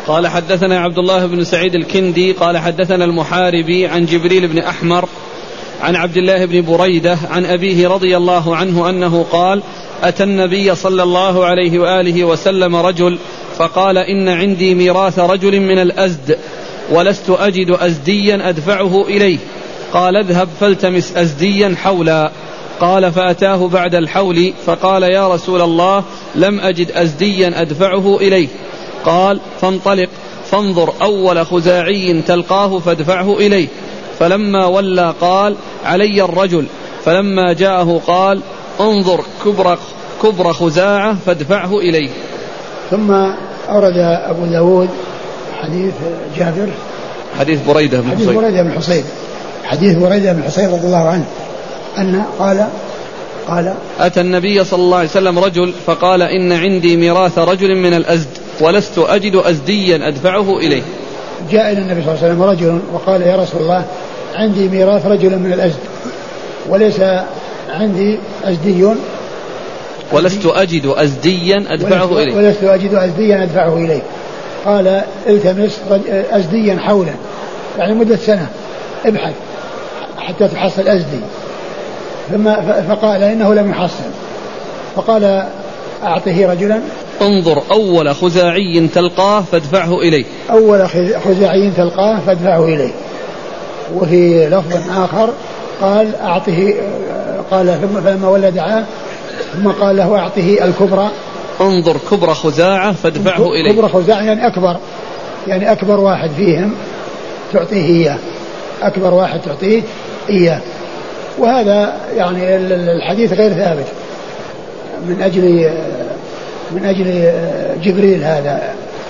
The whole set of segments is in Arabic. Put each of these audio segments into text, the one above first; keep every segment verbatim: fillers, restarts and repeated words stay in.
قال حدثنا عبد الله بن سعيد الكندي قال حدثنا المحاربي عن جبريل بن أحمر عن عبد الله بن بريدة عن أبيه رضي الله عنه أنه قال أتى النبي صلى الله عليه وآله وسلم رجل فقال إن عندي ميراث رجل من الأزد ولست أجد أزديا أدفعه إليه. قال اذهب فالتمس أزديا حولا. قال فأتاه بعد الحول فقال يا رسول الله لم أجد أزديا أدفعه إليه. قال فانطلق فانظر أول خزاعي تلقاه فادفعه إليه. فلما ولى قال علي الرجل. فلما جاءه قال انظر كبر, كبر خزاعة فادفعه إليه. ثم أورد أبو داود حديث جابر حديث بريدة بن حديث حصيب بريدة بن حصيب حديث بريدة بن حصيب رضي الله عنه أن قال قال أتى النبي صلى الله عليه وسلم رجل فقال إن عندي ميراث رجل من الأزد ولست أجد أزديا أدفعه إليه. جاء إلى النبي صلى الله عليه وسلم رجل وقال يا رسول الله عندي ميراث رجل من الأزد وليس عندي أزدي ولست أجد أزديا أدفعه إليه ولست أجد أزديا أدفعه إليه. قال التمس أزديا حولا يعني مدة سنة ابحث حتى تحصل أزدي. ثم فقال إنه لم يحصل. فقال أعطه رجلا انظر أول خزاعي تلقاه فادفعه إليه. أول خزاعي تلقاه فادفعه إليه. وفي لفظ آخر قال أعطه قال ثم فلما ولى دعاه ثم قال له أعطه الكبرى انظر كبر خزاعة فادفعه إليه. كبر خزاعة يعني أكبر يعني أكبر واحد فيهم تعطيه إياه أكبر واحد تعطيه إياه. وهذا يعني الحديث غير ثابت من أجل من أجل جبريل هذا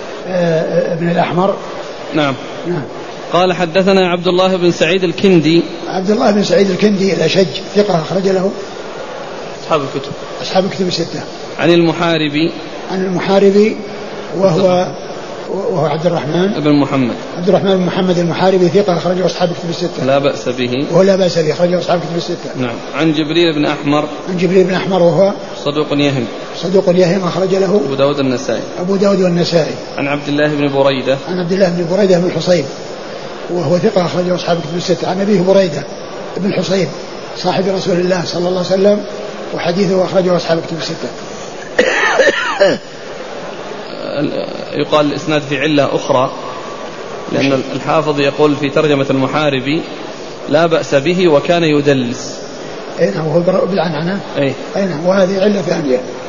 ابن الأحمر. نعم. نعم. قال حدثنا عبد الله بن سعيد الكندي عبد الله بن سعيد الكندي الأشج ثقة أخرج له أصحاب الكتب أصحاب الكتب الستة. عن المحاربي عن المحاربي وهو وهو عبد الرحمن بن محمد عبد الرحمن بن محمد المحاربي ثقة أخرجه أصحاب الكتب الستة لا بأس به ولا بأس به أخرجه أصحاب الكتب الستة. نعم. عن جبريل بن أحمر عن جبريل بن أحمر وهو صدوق يهم صدوق يهم أخرج له أبو داود النسائي أبو داود والنسائي. عن عبد الله بن بريدة عن عبد الله بن بريدة بن الحصيب وهو ثقة أخرجه أصحاب الكتب الستة. عن أبيه بريدة بن الحصيب صاحب رسول الله صلى الله عليه وسلم وحديثه أخرجه أصحاب الكتب الستة. يقال الإسناد في علة أخرى لأن الحافظ يقول في ترجمة المحاربي لا بأس به وكان يدلس. أي نعم وهو بالعنعنة. أي نعم وهذه علة ثانية.